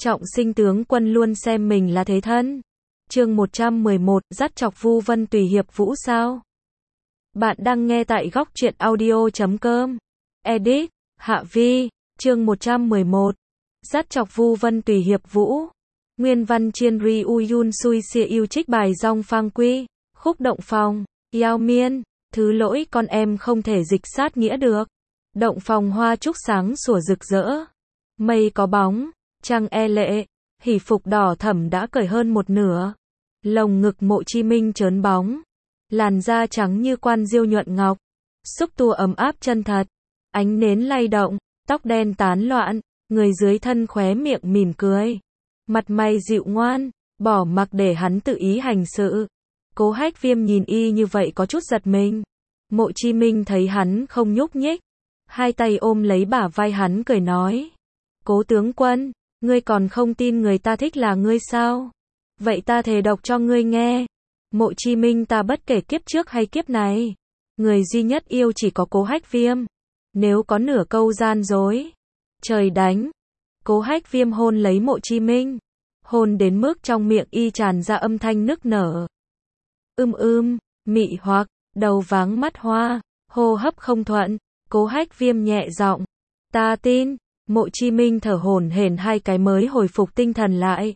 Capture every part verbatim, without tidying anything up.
Trọng Sinh tướng quân luôn xem mình là thế thân. Chương một trăm mười một, dắt chọc Vu Vân tùy hiệp vũ sao? Bạn đang nghe tại góc truyện audio chấm com. Edit, Hạ Vi, chương một trăm mười một. Dắt chọc Vu Vân tùy hiệp vũ. Nguyên văn Chiên Ri U Yun Sui Sia Yêu trích bài Dong Phang Quy, khúc động phòng, Yao Miên, thứ lỗi con em không thể dịch sát nghĩa được. Động phòng hoa trúc sáng sủa rực rỡ. Mây có bóng, trăng e lệ, hỷ phục đỏ thẫm đã cởi hơn một nửa. Lồng ngực Mộ Chi Minh trớn bóng. Làn da trắng như quan diêu nhuận ngọc. Xúc tua ấm áp chân thật. Ánh nến lay động, tóc đen tán loạn, người dưới thân khóe miệng mỉm cười. Mặt mày dịu ngoan, bỏ mặc để hắn tự ý hành sự. Cố Hách Viêm nhìn y như vậy có chút giật mình. Mộ Chi Minh thấy hắn không nhúc nhích, hai tay ôm lấy bả vai hắn cười nói. Cố tướng quân, ngươi còn không tin người ta thích là ngươi sao? Vậy ta thề độc cho ngươi nghe. Mộ Chi Minh ta bất kể kiếp trước hay kiếp này, người duy nhất yêu chỉ có Cố Hách Viêm. Nếu có nửa câu gian dối, trời đánh. Cố Hách Viêm hôn lấy Mộ Chi Minh, hôn đến mức trong miệng y tràn ra âm thanh nức nở. Ưm ưm, mị hoặc, đầu váng mắt hoa, hô hấp không thuận. Cố Hách Viêm nhẹ giọng, ta tin. Mộ Chi Minh thở hổn hển hai cái mới hồi phục tinh thần lại.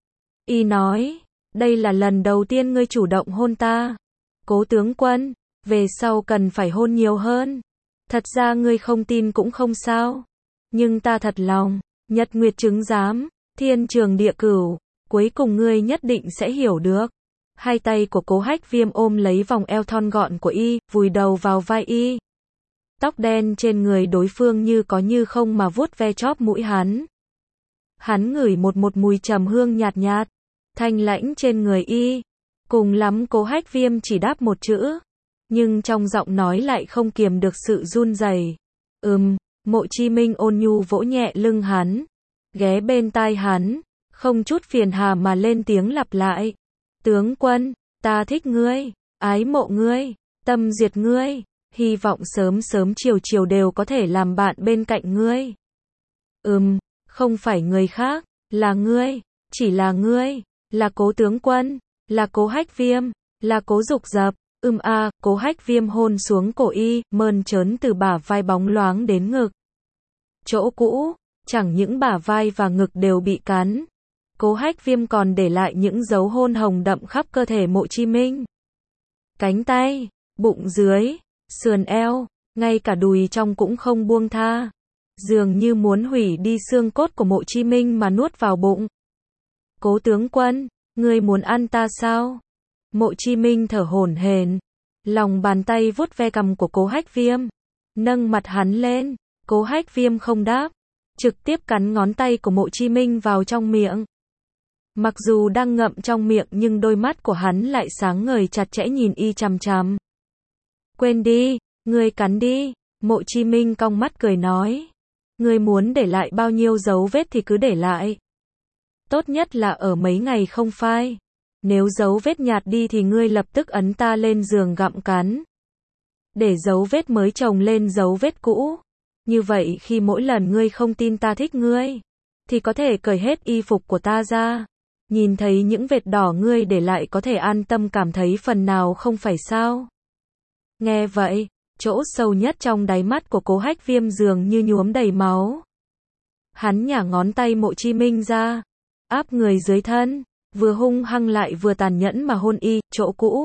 Y nói, đây là lần đầu tiên ngươi chủ động hôn ta. Cố tướng quân, về sau cần phải hôn nhiều hơn. Thật ra ngươi không tin cũng không sao. Nhưng ta thật lòng, nhật nguyệt chứng giám, thiên trường địa cửu, cuối cùng ngươi nhất định sẽ hiểu được. Hai tay của Cố Hách Viêm ôm lấy vòng eo thon gọn của y, vùi đầu vào vai y. Tóc đen trên người đối phương như có như không mà vuốt ve chóp mũi hắn. Hắn ngửi một một mùi trầm hương nhạt nhạt, thanh lãnh trên người y. Cùng lắm Cố Hách Viêm chỉ đáp một chữ, nhưng trong giọng nói lại không kiềm được sự run rẩy. Ừm, Mộ Chi Minh ôn nhu vỗ nhẹ lưng hắn, ghé bên tai hắn, không chút phiền hà mà lên tiếng lặp lại. Tướng quân, ta thích ngươi, ái mộ ngươi, tâm diệt ngươi. Hy vọng sớm sớm chiều chiều đều có thể làm bạn bên cạnh ngươi. Ừm, không phải người khác, là ngươi, chỉ là ngươi, là Cố tướng quân, là Cố Hách Viêm, là Cố Dục Dập. Ưm a, Cố Hách Viêm hôn xuống cổ y, mơn trớn từ bả vai bóng loáng đến ngực. Chỗ cũ, chẳng những bả vai và ngực đều bị cắn. Cố Hách Viêm còn để lại những dấu hôn hồng đậm khắp cơ thể Mộ Chi Minh. Cánh tay, bụng dưới, sườn eo, ngay cả đùi trong cũng không buông tha. Dường như muốn hủy đi xương cốt của Mộ Chi Minh mà nuốt vào bụng. Cố tướng quân, ngươi muốn ăn ta sao? Mộ Chi Minh thở hổn hển, lòng bàn tay vuốt ve cằm của Cố Hách Viêm, nâng mặt hắn lên. Cố Hách Viêm không đáp, trực tiếp cắn ngón tay của Mộ Chi Minh vào trong miệng. Mặc dù đang ngậm trong miệng nhưng đôi mắt của hắn lại sáng ngời chặt chẽ nhìn y chằm chằm. Quên đi, ngươi cắn đi. Mộ Chi Minh cong mắt cười nói. Ngươi muốn để lại bao nhiêu dấu vết thì cứ để lại. Tốt nhất là ở mấy ngày không phai. Nếu dấu vết nhạt đi thì ngươi lập tức ấn ta lên giường gặm cắn. Để dấu vết mới chồng lên dấu vết cũ. Như vậy khi mỗi lần ngươi không tin ta thích ngươi, thì có thể cởi hết y phục của ta ra. Nhìn thấy những vệt đỏ ngươi để lại có thể an tâm cảm thấy phần nào không phải sao? Nghe vậy, chỗ sâu nhất trong đáy mắt của Cố Hách Viêm dường như nhuốm đầy máu. Hắn nhả ngón tay Mộ Chi Minh ra, áp người dưới thân, vừa hung hăng lại vừa tàn nhẫn mà hôn y, chỗ cũ.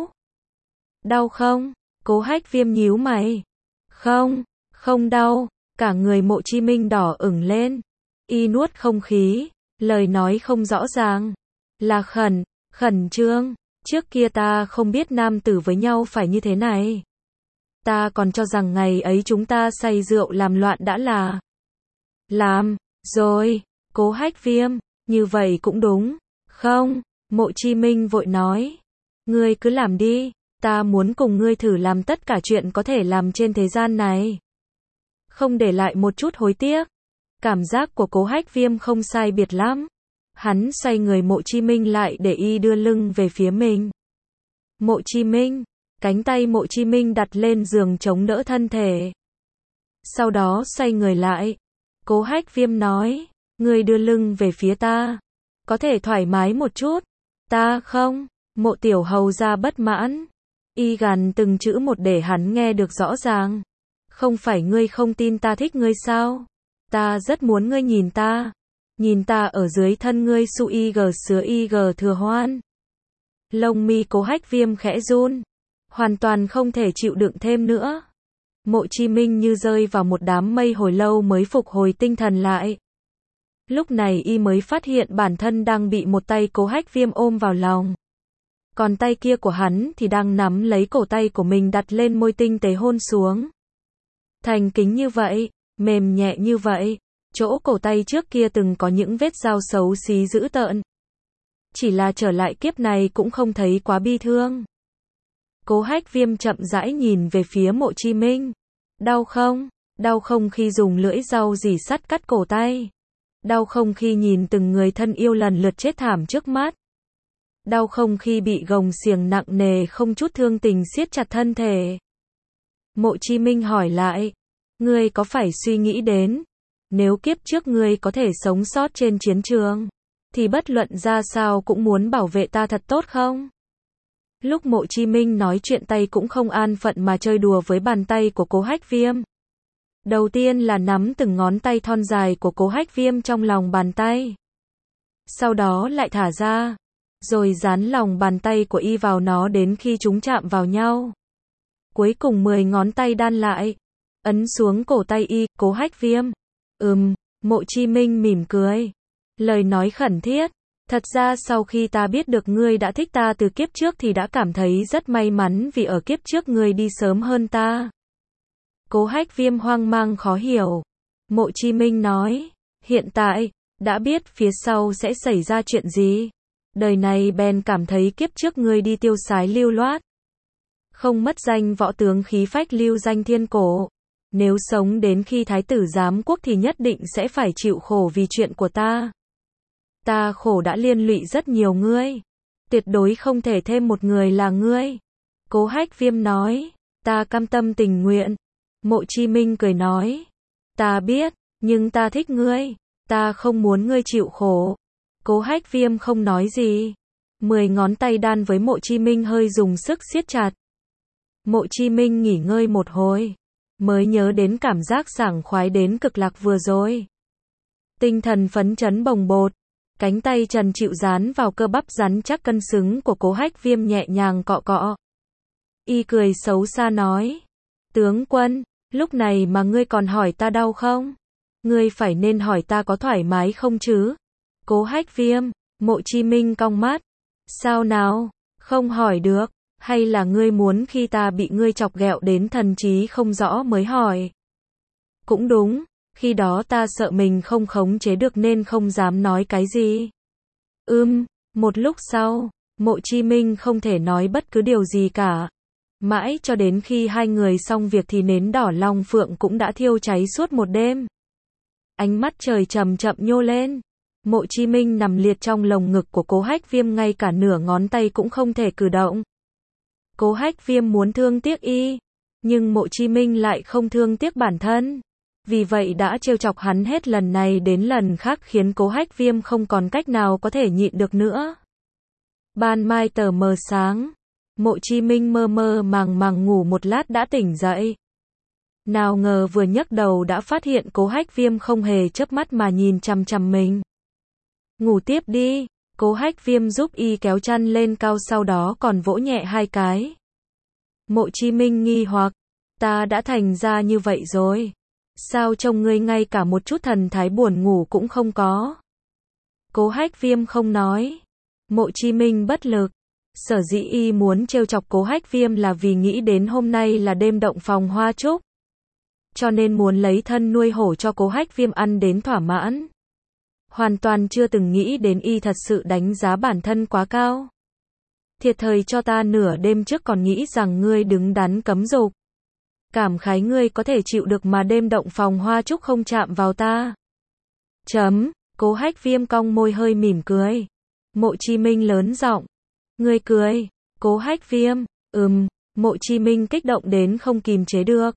Đau không? Cố Hách Viêm nhíu mày. Không, không đau. Cả người Mộ Chi Minh đỏ ửng lên. Y nuốt không khí, lời nói không rõ ràng. Là khẩn, khẩn trương. Trước kia ta không biết nam tử với nhau phải như thế này. Ta còn cho rằng ngày ấy chúng ta say rượu làm loạn đã là. Làm, rồi. Cố Hách Viêm, như vậy cũng đúng. Không, Mộ Chi Minh vội nói. Ngươi cứ làm đi, ta muốn cùng ngươi thử làm tất cả chuyện có thể làm trên thế gian này. Không để lại một chút hối tiếc. Cảm giác của Cố Hách Viêm không sai biệt lắm. Hắn xoay người Mộ Chi Minh lại để y đưa lưng về phía mình. Mộ Chi Minh, cánh tay Mộ Chi Minh đặt lên giường chống đỡ thân thể. Sau đó xoay người lại. Cố Hách Viêm nói, Ngươi đưa lưng về phía ta. Có thể thoải mái một chút. Ta không. Mộ tiểu hầu ra bất mãn. Y gằn từng chữ một để hắn nghe được rõ ràng. Không phải ngươi không tin ta thích ngươi sao? Ta rất muốn ngươi nhìn ta. Nhìn ta ở dưới thân ngươi su y g sứa y g thừa hoan. Lông mi Cố Hách Viêm khẽ run. Hoàn toàn không thể chịu đựng thêm nữa. Mộ Chí Minh như rơi vào một đám mây hồi lâu mới phục hồi tinh thần lại. Lúc này y mới phát hiện bản thân đang bị một tay Cố Hách Viêm ôm vào lòng. Còn tay kia của hắn thì đang nắm lấy cổ tay của mình đặt lên môi tinh tế hôn xuống. Thành kính như vậy, mềm nhẹ như vậy, chỗ cổ tay trước kia từng có những vết dao xấu xí dữ tợn. Chỉ là trở lại kiếp này cũng không thấy quá bi thương. Cố Hách Viêm chậm rãi nhìn về phía Mộ Chí Minh. Đau không? Đau không khi dùng lưỡi dao rỉ sắt cắt cổ tay? Đau không khi nhìn từng người thân yêu lần lượt chết thảm trước mắt? Đau không khi bị gồng xiềng nặng nề không chút thương tình siết chặt thân thể? Mộ Chí Minh hỏi lại. Ngươi có phải suy nghĩ đến, nếu kiếp trước ngươi có thể sống sót trên chiến trường, thì bất luận ra sao cũng muốn bảo vệ ta thật tốt không? Lúc Mộ Chí Minh nói chuyện tay cũng không an phận mà chơi đùa với bàn tay của Cố Hách Viêm. Đầu tiên là nắm từng ngón tay thon dài của Cố Hách Viêm trong lòng bàn tay. Sau đó lại thả ra, rồi dán lòng bàn tay của y vào nó đến khi chúng chạm vào nhau. Cuối cùng mười ngón tay đan lại, ấn xuống cổ tay y, Cố Hách Viêm. Ừm, Mộ Chí Minh mỉm cười. Lời nói khẩn thiết. Thật ra sau khi ta biết được ngươi đã thích ta từ kiếp trước thì đã cảm thấy rất may mắn vì ở kiếp trước ngươi đi sớm hơn ta. Cố Hách Viêm hoang mang khó hiểu. Mộ Chí Minh nói, hiện tại, đã biết phía sau sẽ xảy ra chuyện gì. Đời này bèn cảm thấy kiếp trước ngươi đi tiêu sái lưu loát. Không mất danh võ tướng khí phách lưu danh thiên cổ. Nếu sống đến khi thái tử giám quốc thì nhất định sẽ phải chịu khổ vì chuyện của ta. Ta khổ đã liên lụy rất nhiều ngươi. Tuyệt đối không thể thêm một người là ngươi. Cố Hách Viêm nói, ta cam tâm tình nguyện. Mộ Chí Minh cười nói, ta biết, nhưng ta thích ngươi. Ta không muốn ngươi chịu khổ. Cố Hách Viêm không nói gì. Mười ngón tay đan với Mộ Chí Minh hơi dùng sức siết chặt. Mộ Chí Minh nghỉ ngơi một hồi, mới nhớ đến cảm giác sảng khoái đến cực lạc vừa rồi. Tinh thần phấn chấn bồng bột, cánh tay trần trịu dán vào cơ bắp rắn chắc cân xứng của Cố Hách Viêm nhẹ nhàng cọ cọ. Y cười xấu xa nói, tướng quân, lúc này mà ngươi còn hỏi ta đau không? Ngươi phải nên hỏi ta có thoải mái không chứ? Cố Hách Viêm, Mộ Chí Minh cong mắt. Sao nào? Không hỏi được. Hay là ngươi muốn khi ta bị ngươi chọc ghẹo đến thần trí không rõ mới hỏi? Cũng đúng, khi đó ta sợ mình không khống chế được nên không dám nói cái gì. Ưm, một lúc sau, Mộ Chí Minh không thể nói bất cứ điều gì cả. Mãi cho đến khi hai người xong việc thì nến đỏ long phượng cũng đã thiêu cháy suốt một đêm. Ánh mắt trời chậm chậm nhô lên. Mộ Chí Minh nằm liệt trong lồng ngực của Cố Hách Viêm, ngay cả nửa ngón tay cũng không thể cử động. Cố Hách Viêm muốn thương tiếc y, nhưng Mộ Chí Minh lại không thương tiếc bản thân. Vì vậy đã trêu chọc hắn hết lần này đến lần khác khiến Cố Hách Viêm không còn cách nào có thể nhịn được nữa. Ban mai tờ mờ sáng, Mộ Chí Minh mơ mơ màng màng ngủ một lát đã tỉnh dậy. Nào ngờ vừa nhấc đầu đã phát hiện Cố Hách Viêm không hề chớp mắt mà nhìn chằm chằm mình. Ngủ tiếp đi. Cố Hách Viêm giúp y kéo chăn lên cao, sau đó còn vỗ nhẹ hai cái. Mộ Chí Minh nghi hoặc, ta đã thành ra như vậy rồi. Sao trông ngươi ngay cả một chút thần thái buồn ngủ cũng không có? Cố Hách Viêm không nói. Mộ Chí Minh bất lực. Sở dĩ y muốn trêu chọc Cố Hách Viêm là vì nghĩ đến hôm nay là đêm động phòng hoa trúc. Cho nên muốn lấy thân nuôi hổ cho Cố Hách Viêm ăn đến thỏa mãn. Hoàn toàn chưa từng nghĩ đến y thật sự đánh giá bản thân quá cao. Thiệt thời cho ta nửa đêm trước còn nghĩ rằng ngươi đứng đắn cấm dục. Cảm khái ngươi có thể chịu được mà đêm động phòng hoa trúc không chạm vào ta. Chấm, Cố Hách Viêm cong môi hơi mỉm cười. Mộ Chí Minh lớn giọng. Ngươi cười. Cố Hách Viêm, ừm, Mộ Chí Minh kích động đến không kìm chế được.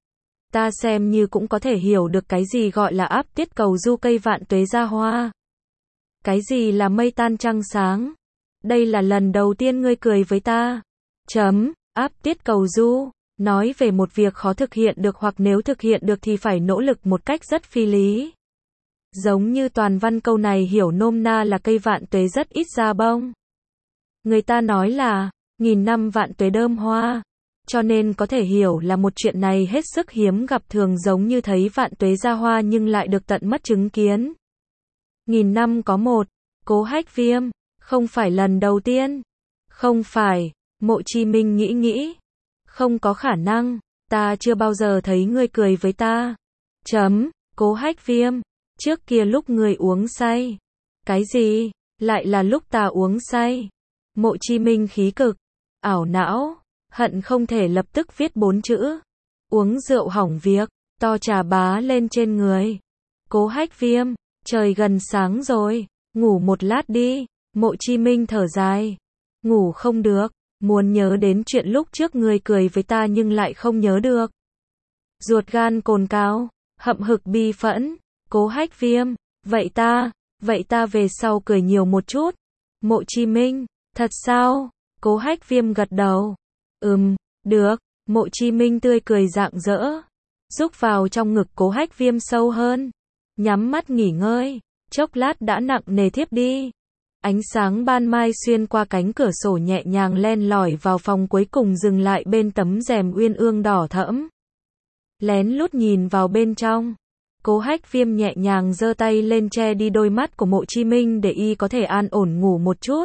Ta xem như cũng có thể hiểu được cái gì gọi là áp tiết cầu du cây vạn tuế ra hoa. Cái gì là mây tan trăng sáng? Đây là lần đầu tiên ngươi cười với ta. Chấm, áp tiết cầu du, nói về một việc khó thực hiện được hoặc nếu thực hiện được thì phải nỗ lực một cách rất phi lý. Giống như toàn văn câu này hiểu nôm na là cây vạn tuế rất ít ra bông. Người ta nói là, nghìn năm vạn tuế đơm hoa. Cho nên có thể hiểu là một chuyện này hết sức hiếm gặp thường giống như thấy vạn tuế ra hoa nhưng lại được tận mắt chứng kiến. Nghìn năm có một, Cố Hách Viêm, không phải lần đầu tiên. Không phải, Mộ Chi Minh nghĩ nghĩ. Không có khả năng, ta chưa bao giờ thấy ngươi cười với ta. Chấm, Cố Hách Viêm, trước kia lúc ngươi uống say. Cái gì, lại là lúc ta uống say. Mộ Chi Minh khí cực, ảo não, hận không thể lập tức viết bốn chữ. Uống rượu hỏng việc, to trà bá lên trên người. Cố Hách Viêm, trời gần sáng rồi, ngủ một lát đi. Mộ Chi Minh thở dài. Ngủ không được, muốn nhớ đến chuyện lúc trước ngươi cười với ta nhưng lại không nhớ được. Ruột gan cồn cào, hậm hực bi phẫn. Cố Hách Viêm, vậy ta, vậy ta về sau cười nhiều một chút. Mộ Chi Minh, thật sao? Cố Hách Viêm gật đầu. Ừm, được. Mộ Chi Minh tươi cười rạng rỡ, rúc vào trong ngực Cố Hách Viêm sâu hơn, nhắm mắt nghỉ ngơi, chốc lát đã nặng nề thiếp đi. Ánh sáng ban mai xuyên qua cánh cửa sổ nhẹ nhàng len lỏi vào phòng cuối cùng dừng lại bên tấm rèm uyên ương đỏ thẫm. Lén lút nhìn vào bên trong, Cố Hách Viêm nhẹ nhàng giơ tay lên che đi đôi mắt của Mộ Chi Minh để y có thể an ổn ngủ một chút.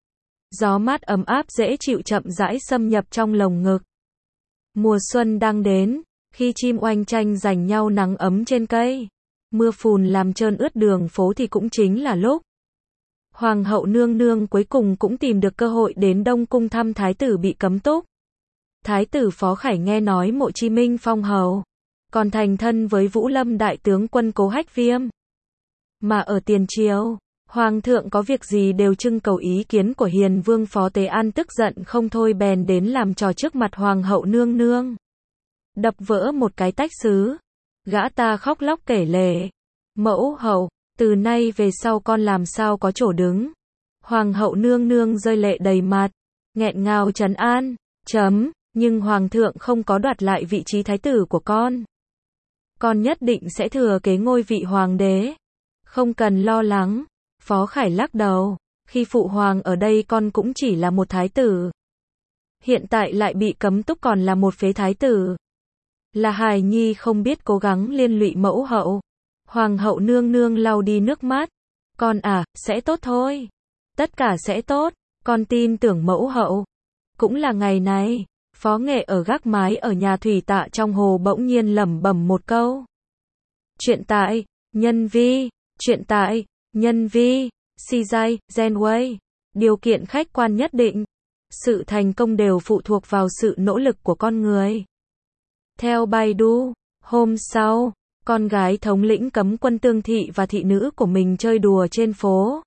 Gió mát ấm áp dễ chịu chậm rãi xâm nhập trong lồng ngực. Mùa xuân đang đến, khi chim oanh tranh giành nhau nắng ấm trên cây, mưa phùn làm trơn ướt đường phố thì cũng chính là lúc Hoàng hậu nương nương cuối cùng cũng tìm được cơ hội đến Đông Cung thăm thái tử bị cấm túc. Thái tử Phó Khải nghe nói Mộ Chi Minh phong hầu, còn thành thân với Vũ Lâm đại tướng quân Cố Hách Viêm. Mà ở tiền triều, Hoàng thượng có việc gì đều trưng cầu ý kiến của Hiền Vương Phó Tế An tức giận không thôi bèn đến làm trò trước mặt Hoàng hậu nương nương. Đập vỡ một cái tách sứ. Gã ta khóc lóc kể lể. Mẫu hậu, từ nay về sau con làm sao có chỗ đứng. Hoàng hậu nương nương rơi lệ đầy mặt, nghẹn ngào trấn an. Chấm, nhưng Hoàng thượng không có đoạt lại vị trí thái tử của con. Con nhất định sẽ thừa kế ngôi vị hoàng đế. Không cần lo lắng. Phó Khải lắc đầu, khi phụ hoàng ở đây con cũng chỉ là một thái tử. Hiện tại lại bị cấm túc còn là một phế thái tử. Là hài nhi không biết cố gắng liên lụy mẫu hậu. Hoàng hậu nương nương lau đi nước mắt. Con à, sẽ tốt thôi. Tất cả sẽ tốt, con tin tưởng mẫu hậu. Cũng là ngày này, Phó Nghệ ở gác mái ở nhà thủy tạ trong hồ bỗng nhiên lẩm bẩm một câu. Chuyện tại, nhân vi, chuyện tại, nhân vi, si giai, Genway. Điều kiện khách quan nhất định. Sự thành công đều phụ thuộc vào sự nỗ lực của con người. Theo Baidu, hôm sau, con gái thống lĩnh cấm quân Tương Thị và thị nữ của mình chơi đùa trên phố.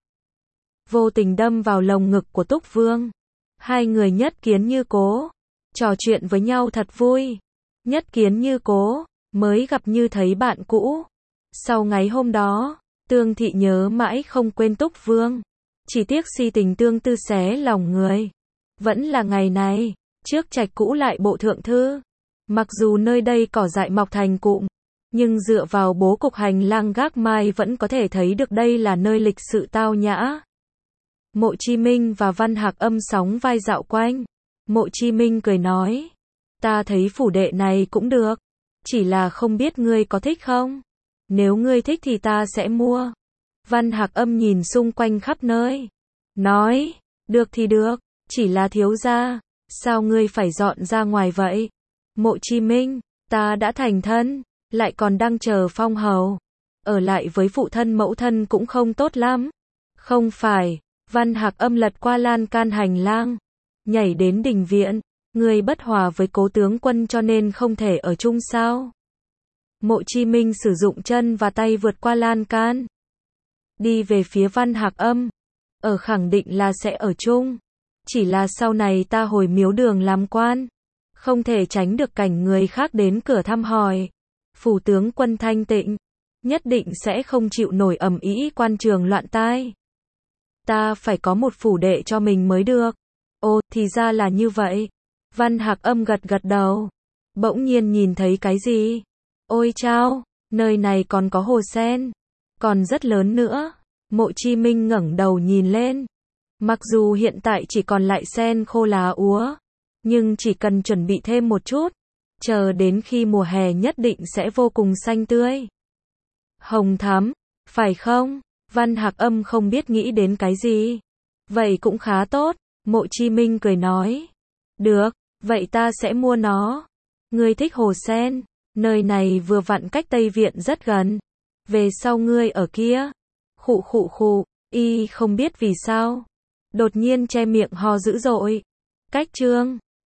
Vô tình đâm vào lồng ngực của Túc Vương. Hai người nhất kiến như cố. Trò chuyện với nhau thật vui. Nhất kiến như cố, mới gặp như thấy bạn cũ. Sau ngày hôm đó, Tương Thị nhớ mãi không quên Túc Vương. Chỉ tiếc si tình tương tư xé lòng người. Vẫn là ngày này, trước trạch cũ lại bộ thượng thư. Mặc dù nơi đây cỏ dại mọc thành cụm, nhưng dựa vào bố cục hành lang gác mai vẫn có thể thấy được đây là nơi lịch sự tao nhã. Mộ Chi Minh và Văn Hạc Âm sóng vai dạo quanh. Mộ Chi Minh cười nói, ta thấy phủ đệ này cũng được, chỉ là không biết ngươi có thích không? Nếu ngươi thích thì ta sẽ mua. Văn Hạc Âm nhìn xung quanh khắp nơi, nói, được thì được, chỉ là thiếu gia, sao ngươi phải dọn ra ngoài vậy? Mộ Chi Minh, ta đã thành thân, lại còn đang chờ phong hầu, ở lại với phụ thân mẫu thân cũng không tốt lắm. Không phải, Văn Hạc Âm lật qua lan can hành lang, nhảy đến đình viện, ngươi bất hòa với Cố tướng quân cho nên không thể ở chung sao? Mộ Chi Minh sử dụng chân và tay vượt qua lan can, đi về phía Văn Hạc Âm, ở khẳng định là sẽ ở chung, chỉ là sau này ta hồi miếu đường làm quan, không thể tránh được cảnh người khác đến cửa thăm hỏi. Phủ tướng quân thanh tịnh, nhất định sẽ không chịu nổi ầm ĩ quan trường loạn tai. Ta phải có một phủ đệ cho mình mới được. Ồ, thì ra là như vậy. Văn Hạc Âm gật gật đầu. Bỗng nhiên nhìn thấy cái gì? Ôi chao, nơi này còn có hồ sen. Còn rất lớn nữa. Mộ Chi Minh ngẩng đầu nhìn lên. Mặc dù hiện tại chỉ còn lại sen khô lá úa, nhưng chỉ cần chuẩn bị thêm một chút, chờ đến khi mùa hè nhất định sẽ vô cùng xanh tươi. Hồng thắm, phải không? Văn Hạc Âm không biết nghĩ đến cái gì. Vậy cũng khá tốt, Mộ Chi Minh cười nói. Được, vậy ta sẽ mua nó. Ngươi thích hồ sen, nơi này vừa vặn cách Tây Viện rất gần. Về sau ngươi ở kia. Khụ khụ khụ, y không biết vì sao. Đột nhiên che miệng ho dữ dội. Cách chương